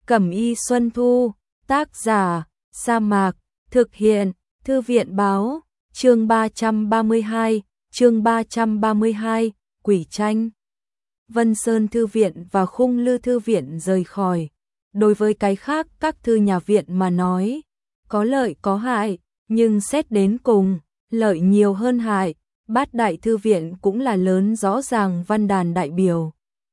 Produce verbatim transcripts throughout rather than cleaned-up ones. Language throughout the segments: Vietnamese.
Cẩm y Xuân Thu, tác giả, Sa Mạc, thực hiện, Thư viện báo, chương ba trăm ba mươi hai, chương ba trăm ba mươi hai, Quỷ tranh. Vân Sơn Thư viện và Khung Lư Thư viện rời khỏi. Đối với cái khác các thư nhà viện mà nói, có lợi có hại, nhưng xét đến cùng, lợi nhiều hơn hại. Bát Đại Thư viện cũng là lớn rõ ràng văn đàn đại biểu.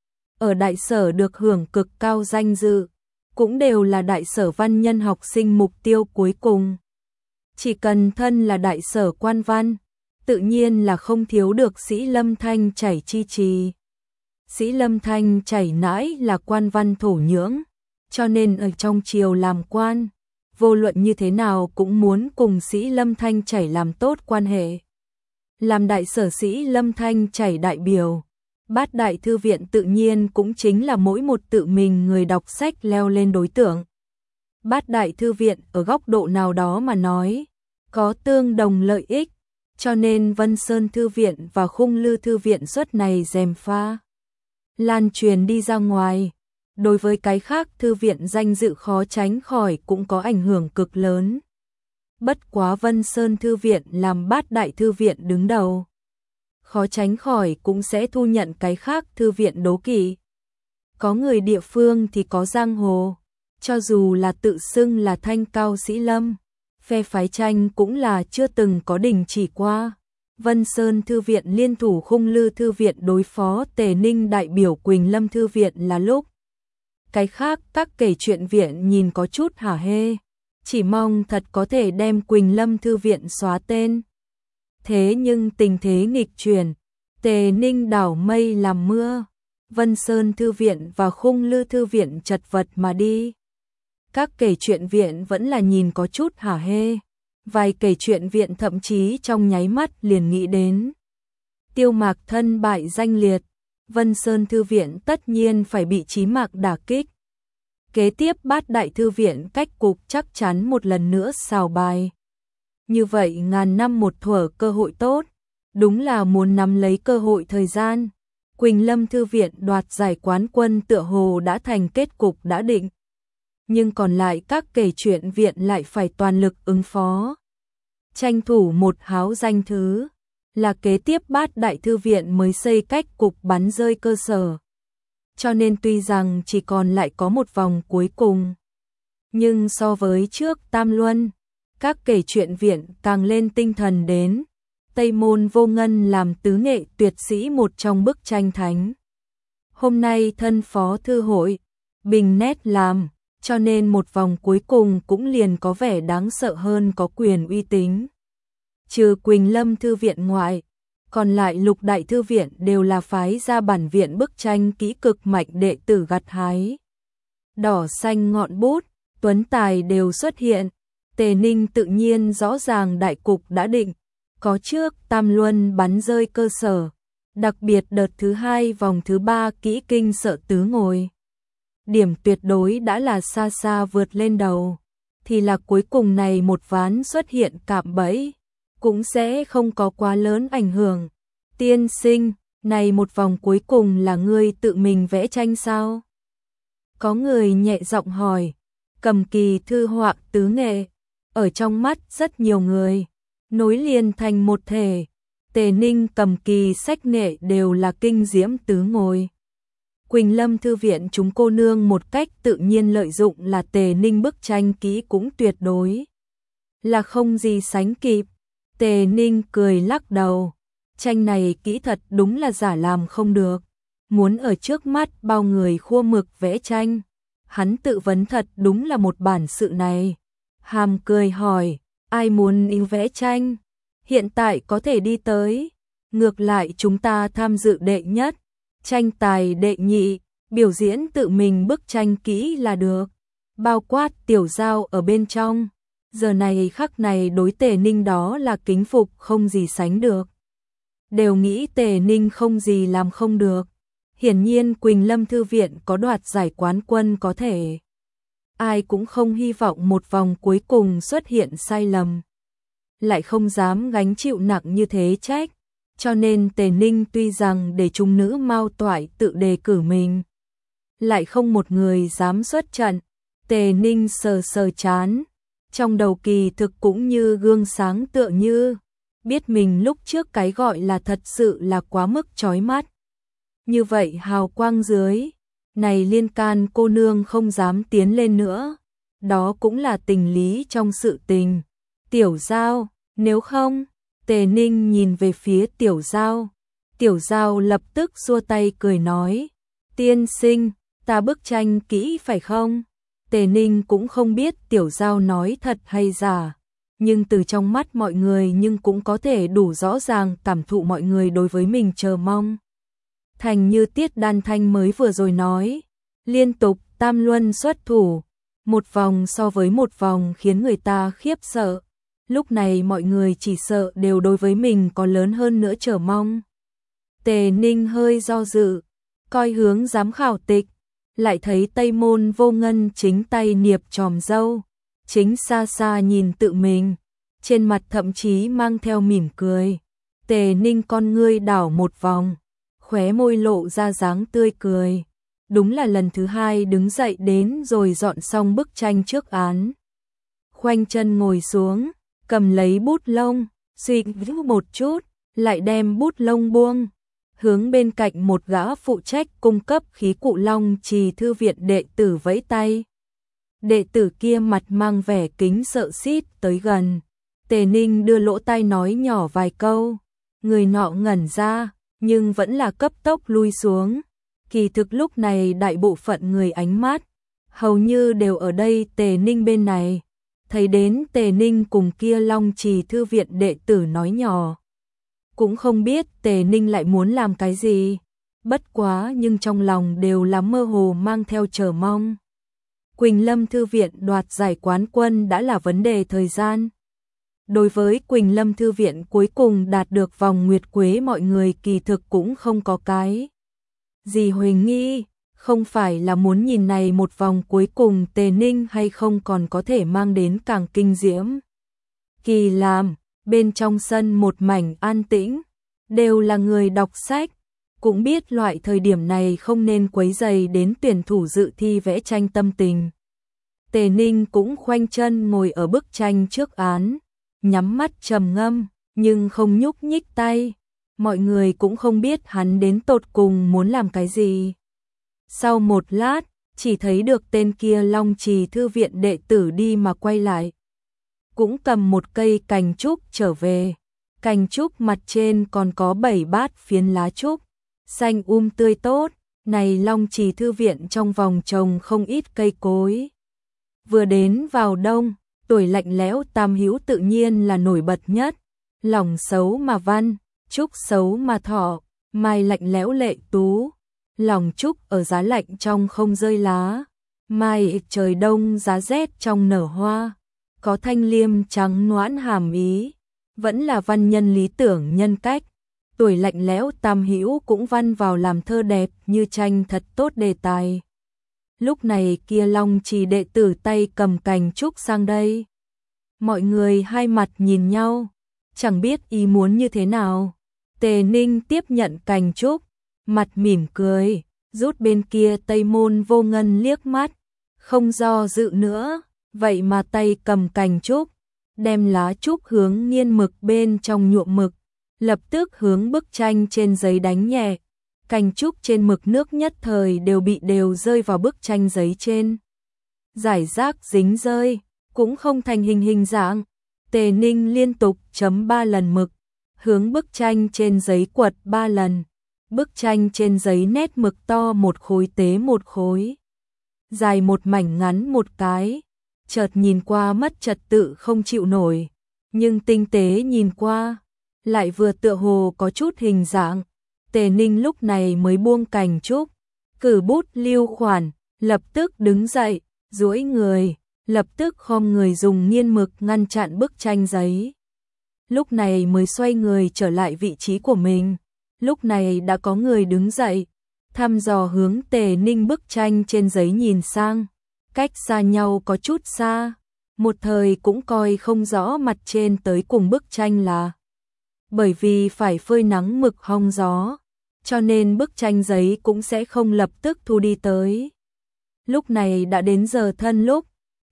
Ở đại sở được hưởng cực cao danh dự, cũng đều là đại sở văn nhân học sinh mục tiêu cuối cùng. Chỉ cần thân là đại sở quan văn, tự nhiên là không thiếu được Sĩ Lâm Thanh Chảy chi trì. Sĩ Lâm Thanh Chảy nãi là quan văn thổ nhưỡng, cho nên ở trong triều làm quan, vô luận như thế nào cũng muốn cùng Sĩ Lâm Thanh Chảy làm tốt quan hệ. Làm đại sở Sĩ Lâm Thanh Chảy đại biểu, Bát Đại Thư viện tự nhiên cũng chính là mỗi một tự mình người đọc sách leo lên đối tượng. Bát Đại Thư viện ở góc độ nào đó mà nói, có tương đồng lợi ích, cho nên Vân Sơn Thư viện và Khung Lư Thư viện suất này gièm pha lan truyền đi ra ngoài. Đối với cái khác thư viện danh dự khó tránh khỏi cũng có ảnh hưởng cực lớn. Bất quá Vân Sơn Thư viện làm Bát Đại Thư viện đứng đầu, khó tránh khỏi cũng sẽ thu nhận cái khác thư viện đố kỵ. Có người địa phương thì có giang hồ, cho dù là tự xưng là Thanh Cao Sĩ Lâm, phe phái tranh cũng là chưa từng có đình chỉ qua. Vân Sơn Thư viện liên thủ Khung Lư Thư viện đối phó Tề Ninh đại biểu Quỳnh Lâm Thư viện là lúc. Cái khác các kể chuyện viện nhìn có chút hả hê, chỉ mong thật có thể đem Quỳnh Lâm Thư viện xóa tên. Thế nhưng tình thế nghịch chuyển, Tề Ninh đảo mây làm mưa, Vân Sơn Thư viện và Khung Lư Thư viện chật vật mà đi. Các kể chuyện viện vẫn là nhìn có chút hả hê, vài kể chuyện viện thậm chí trong nháy mắt liền nghĩ đến Tiêu Mạc thân bại danh liệt, Vân Sơn Thư viện tất nhiên phải bị chí mạng đả kích. Kế tiếp Bát Đại Thư viện cách cục chắc chắn một lần nữa xào bài. Như vậy ngàn năm một thuở cơ hội tốt, đúng là muốn nắm lấy cơ hội thời gian. Quỳnh Lâm Thư viện đoạt giải quán quân tựa hồ đã thành kết cục đã định. Nhưng còn lại các kể chuyện viện lại phải toàn lực ứng phó. Tranh thủ một háo danh thứ, là kế tiếp Bát Đại Thư viện mới xây cách cục bắn rơi cơ sở. Cho nên tuy rằng chỉ còn lại có một vòng cuối cùng, nhưng so với trước Tam Luân, các kể chuyện viện càng lên tinh thần đến. Tây Môn Vô Ngân làm tứ nghệ tuyệt sĩ một trong bức tranh thánh. Hôm nay thân phó thư hội, bình nét làm, cho nên một vòng cuối cùng cũng liền có vẻ đáng sợ hơn có quyền uy tín. Trừ Quỳnh Lâm Thư viện ngoại, còn lại Lục Đại Thư viện đều là phái ra bản viện bức tranh kỹ cực mạnh đệ tử gặt hái. Đỏ xanh ngọn bút, tuấn tài đều xuất hiện. Tề Ninh tự nhiên rõ ràng đại cục đã định, có trước Tam Luân bắn rơi cơ sở, đặc biệt đợt thứ hai vòng thứ ba kỹ kinh sợ tứ ngồi. Điểm tuyệt đối đã là xa xa vượt lên đầu, thì là cuối cùng này một ván xuất hiện cạm bẫy, cũng sẽ không có quá lớn ảnh hưởng. Tiên sinh, này một vòng cuối cùng là ngươi tự mình vẽ tranh sao? Có người nhẹ giọng hỏi. Cầm kỳ thư họa tứ nghệ, ở trong mắt rất nhiều người, nối liền thành một thể. Tề Ninh cầm kỳ sách nghệ đều là kinh diễm tứ ngồi. Quỳnh Lâm Thư viện chúng cô nương một cách tự nhiên lợi dụng là Tề Ninh bức tranh kỹ cũng tuyệt đối là không gì sánh kịp. Tề Ninh cười lắc đầu, tranh này kỹ thật đúng là giả làm không được, muốn ở trước mắt bao người khua mực vẽ tranh. Hắn tự vấn thật đúng là một bản sự này. Hàm cười hỏi, ai muốn in vẽ tranh? Hiện tại có thể đi tới. Ngược lại chúng ta tham dự đệ nhất, tranh tài đệ nhị, biểu diễn tự mình bức tranh kỹ là được. Bao quát Tiểu Giao ở bên trong. Giờ này khắc này đối Tề Ninh đó là kính phục không gì sánh được. Đều nghĩ Tề Ninh không gì làm không được. Hiển nhiên Quỳnh Lâm Thư viện có đoạt giải quán quân có thể. Ai cũng không hy vọng một vòng cuối cùng xuất hiện sai lầm. Lại không dám gánh chịu nặng như thế trách. Cho nên Tề Ninh tuy rằng để chúng nữ Mao Toại tự đề cử mình, lại không một người dám xuất trận. Tề Ninh sờ sờ chán, trong đầu kỳ thực cũng như gương sáng tựa như, biết mình lúc trước cái gọi là thật sự là quá mức chói mắt. Như vậy hào quang dưới, này Liên Can cô nương không dám tiến lên nữa, đó cũng là tình lý trong sự tình. Tiểu Giao, nếu không, Tề Ninh nhìn về phía Tiểu Giao. Tiểu Giao lập tức xua tay cười nói, tiên sinh, ta bức tranh kỹ phải không? Tề Ninh cũng không biết Tiểu Giao nói thật hay giả, nhưng từ trong mắt mọi người nhưng cũng có thể đủ rõ ràng cảm thụ mọi người đối với mình chờ mong. Thành như Tiết Đan Thanh mới vừa rồi nói, liên tục tam luân xuất thủ, một vòng so với một vòng khiến người ta khiếp sợ. Lúc này mọi người chỉ sợ đều đối với mình có lớn hơn nữa chờ mong. Tề Ninh hơi do dự, coi hướng giám khảo tịch, lại thấy Tây Môn Vô Ngân chính tay niệp tròm râu, chính xa xa nhìn tự mình, trên mặt thậm chí mang theo mỉm cười. Tề Ninh con ngươi đảo một vòng, khóe môi lộ ra dáng tươi cười. Đúng là lần thứ hai đứng dậy đến rồi dọn xong bức tranh trước án. Khoanh chân ngồi xuống, cầm lấy bút lông, suy nghĩ một chút, lại đem bút lông buông, hướng bên cạnh một gã phụ trách cung cấp khí cụ Long Trì thư viện đệ tử vẫy tay. Đệ tử kia mặt mang vẻ kính sợ xít tới gần. Tề Ninh đưa lỗ tai nói nhỏ vài câu, người nọ ngẩn ra, nhưng vẫn là cấp tốc lui xuống. Kỳ thực lúc này đại bộ phận người ánh mắt hầu như đều ở đây Tề Ninh bên này. Thấy đến Tề Ninh cùng kia Long Trì thư viện đệ tử nói nhỏ, cũng không biết Tề Ninh lại muốn làm cái gì, bất quá nhưng trong lòng đều là mơ hồ mang theo chờ mong. Quỳnh Lâm thư viện đoạt giải quán quân đã là vấn đề thời gian. Đối với Quỳnh Lâm thư viện cuối cùng đạt được vòng nguyệt quế, mọi người kỳ thực cũng không có cái gì huỳnh nghi, không phải là muốn nhìn này một vòng cuối cùng Tề Ninh hay không còn có thể mang đến càng kinh diễm. Kỳ làm, bên trong sân một mảnh an tĩnh, đều là người đọc sách, cũng biết loại thời điểm này không nên quấy rầy đến tuyển thủ dự thi vẽ tranh tâm tình. Tề Ninh cũng khoanh chân ngồi ở bức tranh trước án, nhắm mắt trầm ngâm, nhưng không nhúc nhích tay. Mọi người cũng không biết hắn đến tột cùng muốn làm cái gì. Sau một lát, chỉ thấy được tên kia Long Trì thư viện đệ tử đi mà quay lại. Cũng cầm một cây cành trúc trở về. Cành trúc mặt trên còn có bảy bát phiến lá trúc, xanh um tươi tốt. Này Long Trì thư viện trong vòng trồng không ít cây cối. Vừa đến vào đông, tuổi lạnh lẽo Tam Hữu tự nhiên là nổi bật nhất. Lòng xấu mà văn, trúc xấu mà thọ, mai lạnh lẽo lệ tú. Lòng trúc ở giá lạnh trong không rơi lá, mai trời đông giá rét trong nở hoa. Có thanh liêm trắng noãn hàm ý, vẫn là văn nhân lý tưởng nhân cách. Tuổi lạnh lẽo Tam Hữu cũng văn vào làm thơ đẹp như tranh thật tốt đề tài. Lúc này kia Long Trì đệ tử tay cầm cành trúc sang đây. Mọi người hai mặt nhìn nhau, chẳng biết ý muốn như thế nào. Tề Ninh tiếp nhận cành trúc, mặt mỉm cười, rút bên kia Tây Môn Vô Ngân liếc mắt, không do dự nữa, vậy mà tay cầm cành trúc, đem lá trúc hướng nghiên mực bên trong nhuộm mực, lập tức hướng bức tranh trên giấy đánh nhẹ. Cành trúc trên mực nước nhất thời đều bị đều rơi vào bức tranh giấy trên. Giải rác dính rơi, cũng không thành hình hình dạng. Tề Ninh liên tục chấm ba lần mực, hướng bức tranh trên giấy quật ba lần. Bức tranh trên giấy nét mực to một khối tế một khối, dài một mảnh ngắn một cái, chợt nhìn qua mất trật tự không chịu nổi, nhưng tinh tế nhìn qua, lại vừa tựa hồ có chút hình dạng. Tề Ninh lúc này mới buông cành trúc, cử bút lưu khoản, lập tức đứng dậy, duỗi người, lập tức khom người dùng nghiên mực ngăn chặn bức tranh giấy. Lúc này mới xoay người trở lại vị trí của mình. Lúc này đã có người đứng dậy, thăm dò hướng Tề Ninh bức tranh trên giấy nhìn sang, cách xa nhau có chút xa, một thời cũng coi không rõ mặt trên tới cùng bức tranh là. Bởi vì phải phơi nắng mực hong gió, cho nên bức tranh giấy cũng sẽ không lập tức thu đi tới. Lúc này đã đến giờ thân lúc,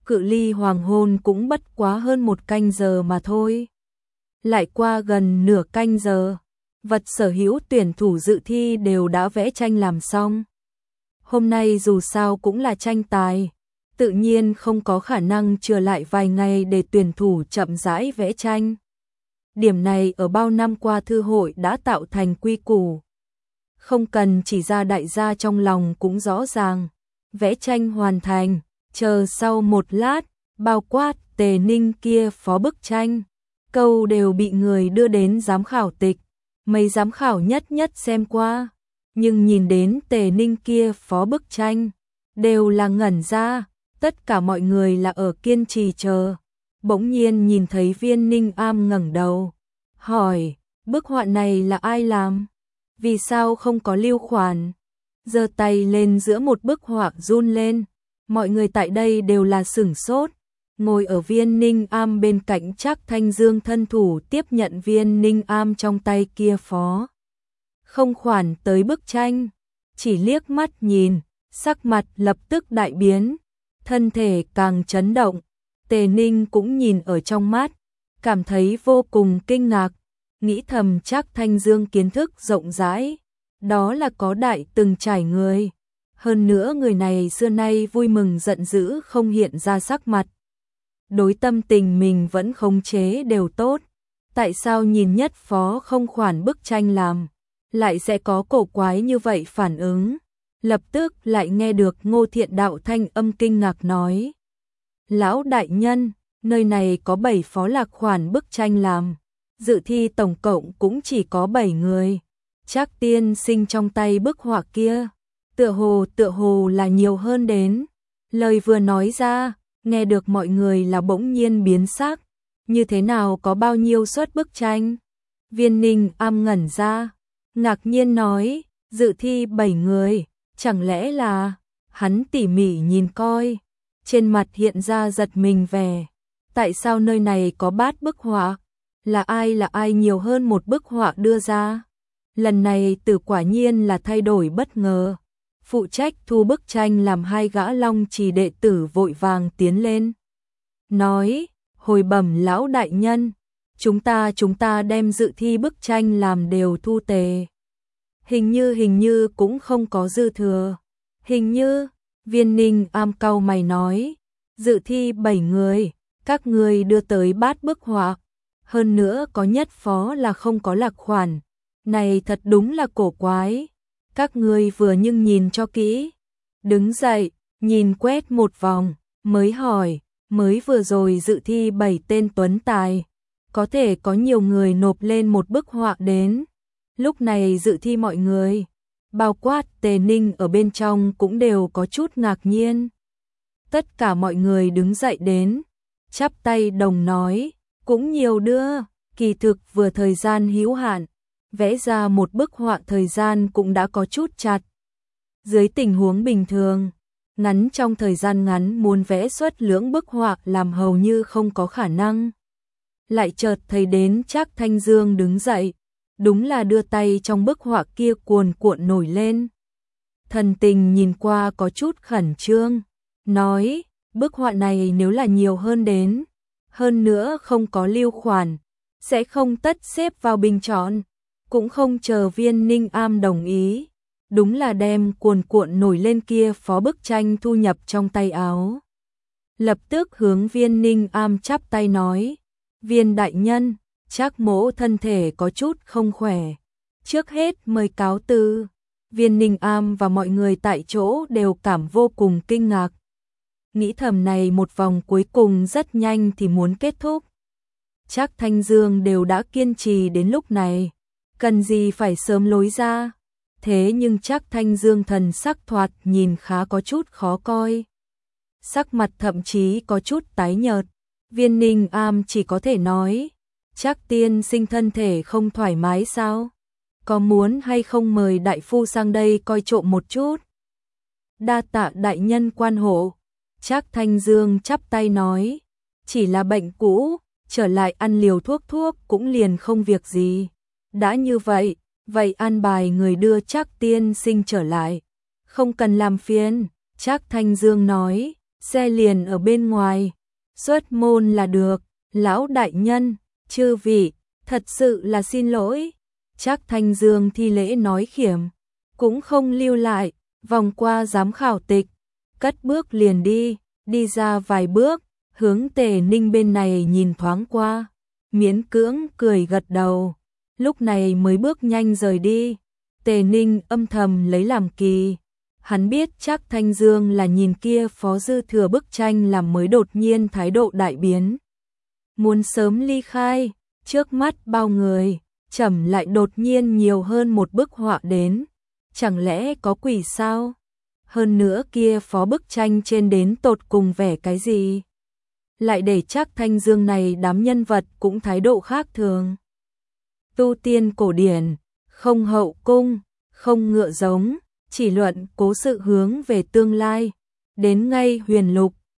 cự ly hoàng hôn cũng bất quá hơn một canh giờ mà thôi. Lại qua gần nửa canh giờ, vật sở hữu tuyển thủ dự thi đều đã vẽ tranh làm xong. Hôm nay dù sao cũng là tranh tài, tự nhiên không có khả năng chừa lại vài ngày để tuyển thủ chậm rãi vẽ tranh. Điểm này ở bao năm qua thư hội đã tạo thành quy củ. Không cần chỉ ra, đại gia trong lòng cũng rõ ràng. Vẽ tranh hoàn thành, chờ sau một lát, bao quát Tề Ninh kia phó bức tranh, câu đều bị người đưa đến giám khảo tịch. Mấy giám khảo nhất nhất xem qua, nhưng nhìn đến Tề Ninh kia phó bức tranh, đều là ngẩn ra, tất cả mọi người là ở kiên trì chờ. Bỗng nhiên nhìn thấy Viên Ninh Am ngẩng đầu, hỏi, bức họa này là ai làm? Vì sao không có lưu khoản? Giơ tay lên giữa một bức họa run lên, mọi người tại đây đều là sửng sốt. Ngồi ở Viên Ninh Am bên cạnh Trác Thanh Dương thân thủ tiếp nhận Viên Ninh Am trong tay kia phó. Không khoản tới bức tranh, chỉ liếc mắt nhìn, sắc mặt lập tức đại biến, thân thể càng chấn động. Tề Ninh cũng nhìn ở trong mắt, cảm thấy vô cùng kinh ngạc, nghĩ thầm Trác Thanh Dương kiến thức rộng rãi, đó là có đại từng trải người. Hơn nữa người này xưa nay vui mừng giận dữ không hiện ra sắc mặt. Đối tâm tình mình vẫn khống chế đều tốt. Tại sao nhìn nhất phó không khoản bức tranh làm, lại sẽ có cổ quái như vậy phản ứng? Lập tức lại nghe được Ngô Thiện Đạo thanh âm kinh ngạc nói. Lão đại nhân, nơi này có bảy phó lạc khoản bức tranh làm. Dự thi tổng cộng cũng chỉ có bảy người. Trác tiên sinh trong tay bức họa kia, tựa hồ tựa hồ là nhiều hơn đến. Lời vừa nói ra, nghe được mọi người là bỗng nhiên biến sắc. Như thế nào có bao nhiêu suất bức tranh? Viên Ninh Am ngẩn ra, ngạc nhiên nói, dự thi bảy người, chẳng lẽ là... Hắn tỉ mỉ nhìn coi, trên mặt hiện ra giật mình vẻ. Tại sao nơi này có bát bức họa? Là ai là ai nhiều hơn một bức họa đưa ra? Lần này Tử quả nhiên là thay đổi bất ngờ. Phụ trách thu bức tranh làm hai gã Long Trì đệ tử vội vàng tiến lên. Nói, hồi bẩm lão đại nhân, chúng ta chúng ta đem dự thi bức tranh làm đều thu tề. Hình như hình như cũng không có dư thừa. Hình như, Viên Ninh Am cau mày nói, dự thi bảy người, các người đưa tới bát bức họa. Hơn nữa có nhất phó là không có lạc khoản. Này thật đúng là cổ quái. Các người vừa nhưng nhìn cho kỹ. Đứng dậy, nhìn quét một vòng, mới hỏi, mới vừa rồi dự thi bảy tên tuấn tài. Có thể có nhiều người nộp lên một bức họa đến. Lúc này dự thi mọi người, bao quát Tề Ninh ở bên trong cũng đều có chút ngạc nhiên. Tất cả mọi người đứng dậy đến, chắp tay đồng nói, cũng nhiều đưa, kỳ thực vừa thời gian hữu hạn, vẽ ra một bức họa thời gian cũng đã có chút chặt. Dưới tình huống bình thường, ngắn trong thời gian ngắn muốn vẽ xuất lưỡng bức họa làm hầu như không có khả năng. Lại chợt thấy đến Trác Thanh Dương đứng dậy, đúng là đưa tay trong bức họa kia cuồn cuộn nổi lên. Thần tình nhìn qua có chút khẩn trương, nói, bức họa này nếu là nhiều hơn đến, hơn nữa không có lưu khoản, sẽ không tất xếp vào bình chọn, cũng không chờ Viên Ninh Am đồng ý, đúng là đem cuồn cuộn nổi lên kia phó bức tranh thu nhập trong tay áo. Lập tức hướng Viên Ninh Am chắp tay nói, Viên đại nhân, Trác mỗ thân thể có chút không khỏe, trước hết mời cáo từ. Viên Ninh Am và mọi người tại chỗ đều cảm vô cùng kinh ngạc. Nghĩ thầm này một vòng cuối cùng rất nhanh thì muốn kết thúc. Trác Thanh Dương đều đã kiên trì đến lúc này, cần gì phải sớm lối ra. Thế nhưng Trác Thanh Dương thần sắc thoạt nhìn khá có chút khó coi. Sắc mặt thậm chí có chút tái nhợt. Viên Ninh Am chỉ có thể nói, Trác tiên sinh thân thể không thoải mái sao? Có muốn hay không mời đại phu sang đây coi trộm một chút? Đa tạ đại nhân quan hộ. Trác Thanh Dương chắp tay nói, chỉ là bệnh cũ, trở lại ăn liều thuốc thuốc cũng liền không việc gì. Đã như vậy, vậy an bài người đưa Trác tiên sinh trở lại. Không cần làm phiền, Trác Thanh Dương nói, xe liền ở bên ngoài, xuất môn là được. Lão đại nhân, chư vị, thật sự là xin lỗi. Trác Thanh Dương thi lễ nói khiểm, cũng không lưu lại, vòng qua giám khảo tịch, cất bước liền đi, đi ra vài bước, hướng Tề Ninh bên này nhìn thoáng qua, miễn cưỡng cười gật đầu, lúc này mới bước nhanh rời đi. Tề Ninh âm thầm lấy làm kỳ, hắn biết Trác Thanh Dương là nhìn kia phó dư thừa bức tranh làm mới đột nhiên thái độ đại biến. Muốn sớm ly khai, trước mắt bao người, chẩm lại đột nhiên nhiều hơn một bức họa đến, chẳng lẽ có quỷ sao? Hơn nữa kia phó bức tranh trên đến tột cùng vẻ cái gì? Lại để Trác Thanh Dương này đám nhân vật cũng thái độ khác thường. Tu tiên cổ điển, không hậu cung, không ngựa giống, chỉ luận cố sự hướng về tương lai, đến ngay huyền lục,